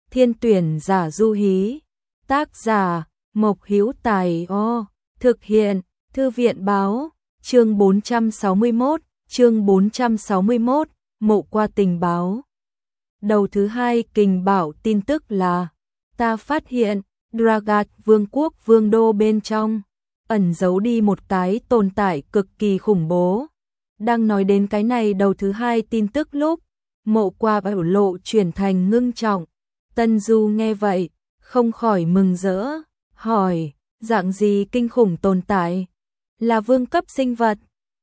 Thiên tuyển giả du hí. Tác giả Mộc Hữu Tài. Thực hiện Thư viện báo. Chương 461, Mộ Qua tình báo. Đầu thứ hai kình bảo tin tức là ta phát hiện Dragat vương quốc vương đô bên trong ẩn giấu đi một cái tồn tại cực kỳ khủng bố. Đang nói đến cái này đầu thứ hai tin tức lúc Mộ Qua biểu lộ chuyển thành ngưng trọng. Tân Du nghe vậy không khỏi mừng rỡ, hỏi dạng gì kinh khủng tồn tại? Là vương cấp sinh vật?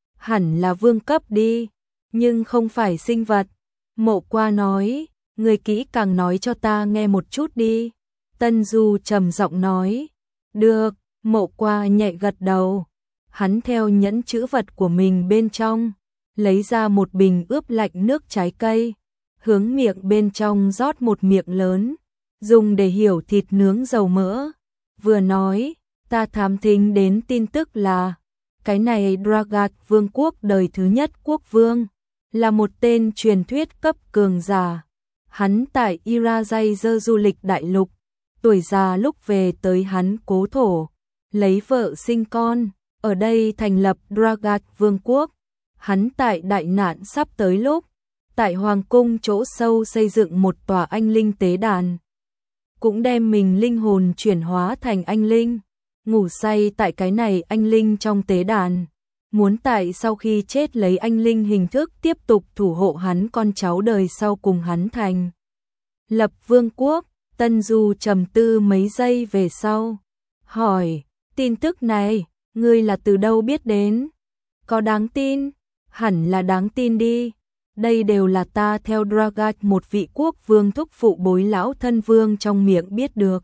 Hẳn là vương cấp đi, nhưng không phải sinh vật. Mộ Qua nói, người kỹ càng nói cho ta nghe một chút đi. Tân Du trầm giọng nói, được. Mộ Qua nhẹ gật đầu. Hắn theo nhẫn chữ vật của mình bên trong lấy ra một bình ướp lạnh nước trái cây, hướng miệng bên trong rót một miệng lớn, dùng để hiểu thịt nướng dầu mỡ. Vừa nói, ta thám thính đến tin tức là cái này Dragat vương quốc đời thứ nhất quốc vương là một tên truyền thuyết cấp cường giả. Hắn tại Irazai du lịch đại lục, tuổi già lúc về tới hắn cố thổ, lấy vợ sinh con, ở đây thành lập Dragat vương quốc. Hắn tại đại nạn sắp tới lúc, tại hoàng cung chỗ sâu xây dựng một tòa anh linh tế đàn, cũng đem mình linh hồn chuyển hóa thành anh linh, ngủ say tại cái này anh linh trong tế đàn, muốn tại sau khi chết lấy anh linh hình thức tiếp tục thủ hộ hắn con cháu đời sau cùng hắn thành lập vương quốc. Tân Du trầm tư mấy giây về sau, hỏi, tin tức này, ngươi là từ đâu biết đến? Có đáng tin? Hẳn là đáng tin đi. Đây đều là ta theo Dragat, một vị quốc vương thúc phụ bối lão thân vương trong miệng biết được.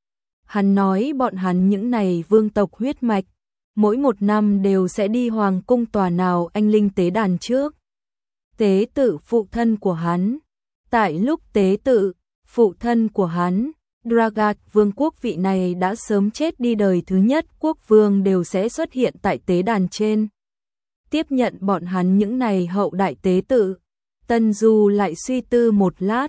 Hắn nói bọn hắn những này vương tộc huyết mạch, mỗi một năm đều sẽ đi hoàng cung tòa nào anh linh tế đàn trước tế tự phụ thân của hắn. Tại lúc tế tự phụ thân của hắn, Dragat vương quốc vị này đã sớm chết đi đời thứ nhất quốc vương đều sẽ xuất hiện tại tế đàn trên, tiếp nhận bọn hắn những này hậu đại tế tự. Tân Du lại suy tư một lát,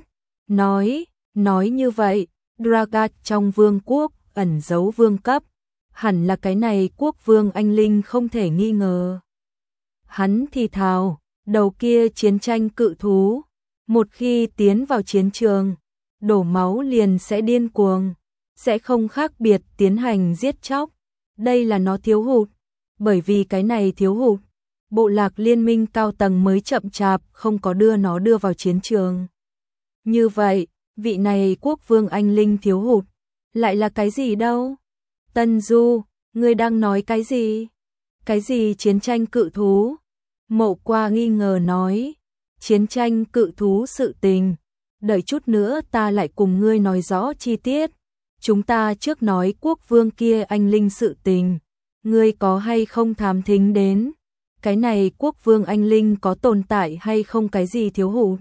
nói như vậy, Dragat trong vương quốc ẩn giấu vương cấp, hẳn là cái này quốc vương anh linh không thể nghi ngờ. Hắn thì thào, đầu kia chiến tranh cự thú, một khi tiến vào chiến trường, đổ máu liền sẽ điên cuồng, sẽ không khác biệt tiến hành giết chóc. Đây là nó thiếu hụt, bởi vì cái này thiếu hụt, bộ lạc liên minh cao tầng mới chậm chạp không có đưa vào chiến trường. Như vậy, vị này quốc vương anh linh thiếu hụt, lại là cái gì đâu? Tân Du, ngươi đang nói cái gì? Cái gì chiến tranh cự thú? Mộ Qua nghi ngờ nói, chiến tranh cự thú sự tình, đợi chút nữa ta lại cùng ngươi nói rõ chi tiết. Chúng ta trước nói quốc vương kia anh linh sự tình, ngươi có hay không thám thính đến? Cái này quốc vương anh linh có tồn tại hay không, cái gì thiếu hụt?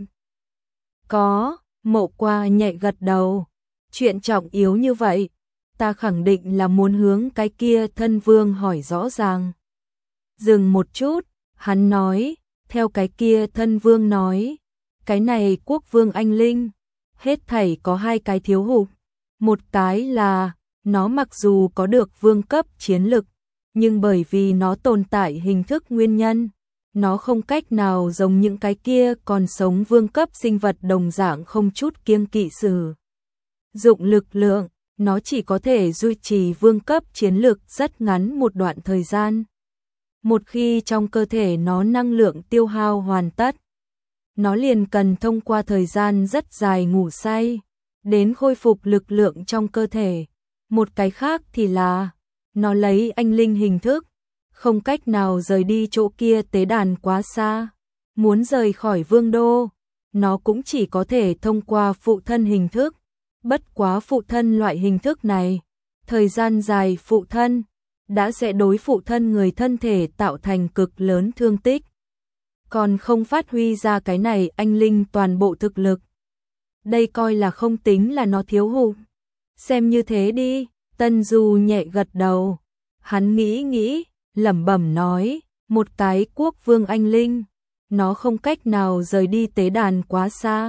Có. Mộ Qua nhẹ gật đầu. Chuyện trọng yếu như vậy, ta khẳng định là muốn hướng cái kia thân vương hỏi rõ ràng. Dừng một chút, hắn nói, theo cái kia thân vương nói, cái này quốc vương anh linh, hết thảy có hai cái thiếu hụt. Một cái là, nó mặc dù có được vương cấp chiến lực, nhưng bởi vì nó tồn tại hình thức nguyên nhân, nó không cách nào giống những cái kia còn sống vương cấp sinh vật đồng dạng không chút kiêng kỵ sử dụng lực lượng, nó chỉ có thể duy trì vương cấp chiến lực rất ngắn một đoạn thời gian. Một khi trong cơ thể nó năng lượng tiêu hao hoàn tất, nó liền cần thông qua thời gian rất dài ngủ say đến khôi phục lực lượng trong cơ thể. Một cái khác thì là nó lấy anh linh hình thức, không cách nào rời đi chỗ kia tế đàn quá xa. Muốn rời khỏi vương đô, nó cũng chỉ có thể thông qua phụ thân hình thức. Bất quá phụ thân loại hình thức này, thời gian dài phụ thân đã sẽ đối phụ thân người thân thể tạo thành cực lớn thương tích, còn không phát huy ra cái này anh linh toàn bộ thực lực. Đây coi là không tính là nó thiếu hụt. Xem như thế đi. Tân Du nhẹ gật đầu. Hắn nghĩ, lẩm bẩm nói, một cái quốc vương anh linh, nó không cách nào rời đi tế đàn quá xa.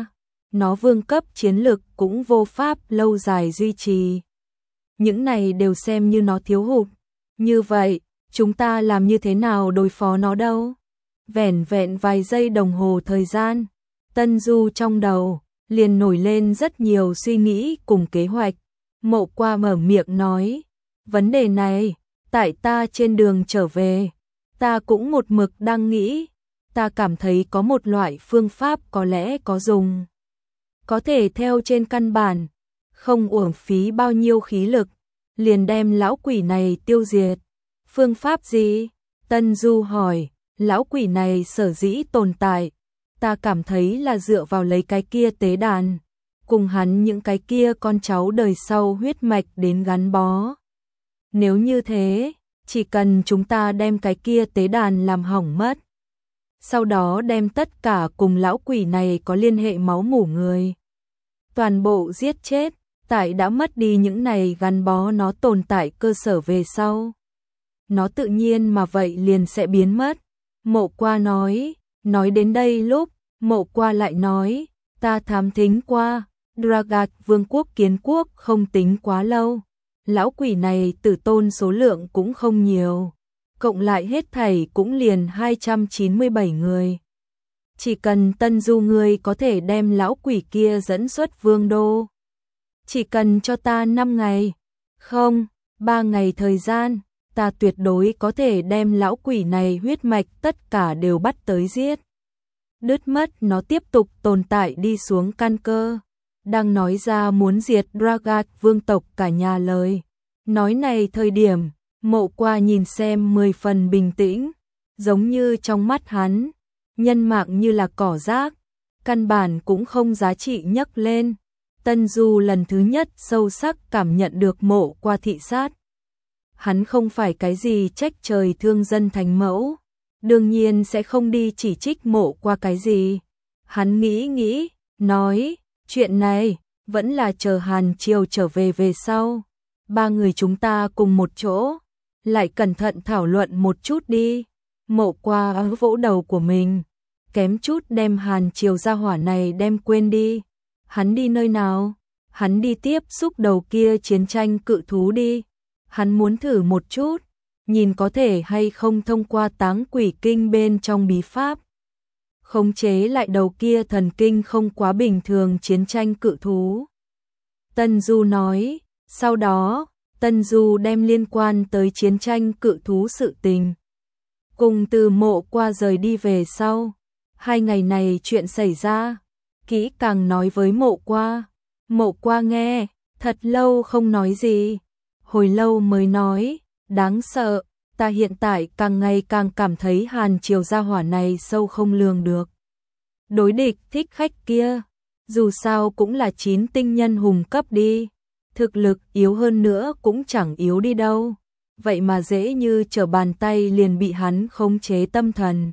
nó vương cấp chiến lực cũng vô pháp lâu dài duy trì. Những này đều xem như nó thiếu hụt. Như vậy, chúng ta làm như thế nào đối phó nó đâu? Vẻn vẹn vài giây đồng hồ thời gian, Tân Du trong đầu liền nổi lên rất nhiều suy nghĩ cùng kế hoạch. Mộ Qua mở miệng nói, vấn đề này, tại ta trên đường trở về, ta cũng một mực đang nghĩ, ta cảm thấy có một loại phương pháp có lẽ có dùng. Có thể theo trên căn bản, không uổng phí bao nhiêu khí lực, liền đem lão quỷ này tiêu diệt. Phương pháp gì? Tân Du hỏi, lão quỷ này sở dĩ tồn tại, ta cảm thấy là dựa vào lấy cái kia tế đàn, cùng hắn những cái kia con cháu đời sau huyết mạch đến gắn bó. Nếu như thế, chỉ cần chúng ta đem cái kia tế đàn làm hỏng mất, sau đó đem tất cả cùng lão quỷ này có liên hệ máu mủ người toàn bộ giết chết, tại đã mất đi những này gắn bó nó tồn tại cơ sở về sau, nó tự nhiên mà vậy liền sẽ biến mất. Mộ Qua nói đến đây lúc, Mộ Qua lại nói, ta thám thính qua, Dragat vương quốc kiến quốc không tính quá lâu, lão quỷ này tử tôn số lượng cũng không nhiều, cộng lại hết thảy cũng liền 297 người. Chỉ cần Tân Du ngươi có thể đem lão quỷ kia dẫn xuất vương đô, chỉ cần cho ta 5 ngày, không, 3 ngày thời gian, ta tuyệt đối có thể đem lão quỷ này huyết mạch tất cả đều bắt tới giết. Đứt mất nó tiếp tục tồn tại đi xuống căn cơ. Đang nói ra muốn diệt Dragat vương tộc cả nhà lời. Nói này thời điểm, Mộ Qua nhìn xem 10 phần bình tĩnh, giống như trong mắt hắn, nhân mạng như là cỏ rác, căn bản cũng không giá trị nhấc lên. Tân Du lần thứ nhất sâu sắc cảm nhận được Mộ Qua thị sát. Hắn không phải cái gì trách trời thương dân thành mẫu, đương nhiên sẽ không đi chỉ trích Mộ Qua cái gì. Hắn nghĩ, nói, chuyện này, vẫn là chờ Hàn Triều trở về sau. 3 người chúng ta cùng một chỗ, lại cẩn thận thảo luận một chút đi. Mộ Qua vỗ đầu của mình, kém chút đem Hàn Triều gia hỏa này đem quên đi. Hắn đi nơi nào? Hắn đi tiếp xúc đầu kia chiến tranh cự thú đi. Hắn muốn thử một chút, nhìn có thể hay không thông qua táng quỷ kinh bên trong bí pháp khống chế lại đầu kia thần kinh không quá bình thường chiến tranh cự thú. Tân Du nói, sau đó, Tân Du đem liên quan tới chiến tranh cự thú sự tình cùng từ Mộ Qua rời đi về sau, 2 ngày này chuyện xảy ra, kỹ càng nói với Mộ Qua. Mộ Qua nghe, thật lâu không nói gì, hồi lâu mới nói, đáng sợ, ta hiện tại càng ngày càng cảm thấy Hàn Triều gia hỏa này sâu không lường được. Đối địch thích khách kia, dù sao cũng là 9 tinh nhân hùng cấp đi, thực lực yếu hơn nữa cũng chẳng yếu đi đâu, vậy mà dễ như trở bàn tay liền bị hắn khống chế tâm thần.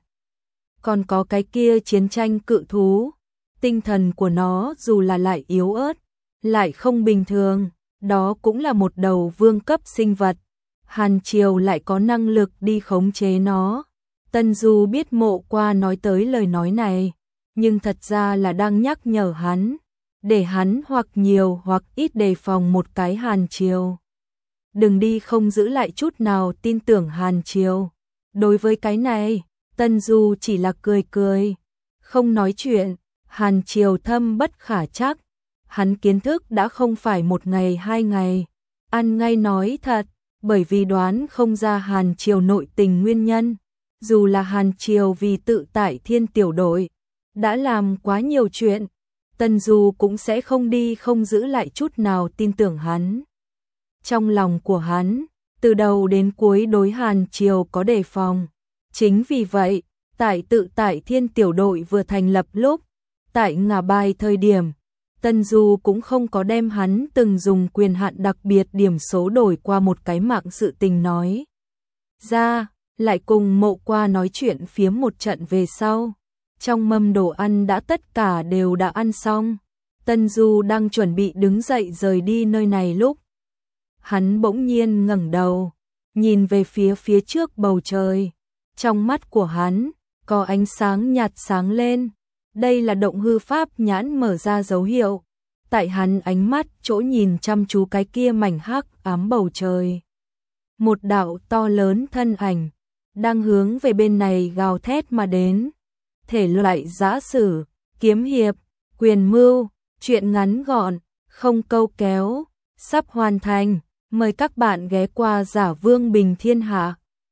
Còn có cái kia chiến tranh cự thú, tinh thần của nó dù là lại yếu ớt, lại không bình thường, đó cũng là một đầu vương cấp sinh vật. Hàn Triều lại có năng lực đi khống chế nó. Tân Du biết Mộ Qua nói tới lời nói này, nhưng thật ra là đang nhắc nhở hắn, để hắn hoặc nhiều hoặc ít đề phòng một cái Hàn Triều. Đừng đi không giữ lại chút nào tin tưởng Hàn Triều. Đối với cái này, Tân Du chỉ là cười, không nói chuyện. Hàn Triều thâm bất khả trắc, hắn kiến thức đã không phải 1 ngày 2 ngày, ăn ngay nói thật, bởi vì đoán không ra Hàn Triều nội tình nguyên nhân, dù là Hàn Triều vì tự tại Thiên tiểu đội đã làm quá nhiều chuyện, Tân Du cũng sẽ không đi không giữ lại chút nào tin tưởng hắn. Trong lòng của hắn, từ đầu đến cuối đối Hàn Triều có đề phòng, chính vì vậy, tại tự tại Thiên tiểu đội vừa thành lập lúc, tại ngả bài thời điểm, Tân Du cũng không có đem hắn từng dùng quyền hạn đặc biệt điểm số đổi qua một cái mạng sự tình nói ra, lại cùng Mộ Qua nói chuyện phiếm một trận về sau. Trong mâm đồ ăn đã tất cả đều đã ăn xong, Tân Du đang chuẩn bị đứng dậy rời đi nơi này lúc, hắn bỗng nhiên ngẩng đầu, nhìn về phía trước bầu trời, trong mắt của hắn có ánh sáng nhạt sáng lên, Đây là động hư pháp nhãn mở ra dấu hiệu. Tại hắn ánh mắt chỗ nhìn chăm chú cái kia mảnh hắc ám bầu trời. Một đạo to lớn thân ảnh đang hướng về bên này gào thét mà đến. Thể loại giã sử, kiếm hiệp, quyền mưu, truyện ngắn gọn, không câu kéo, sắp hoàn thành. Mời các bạn ghé qua Giả Vương Bình Thiên Hạ.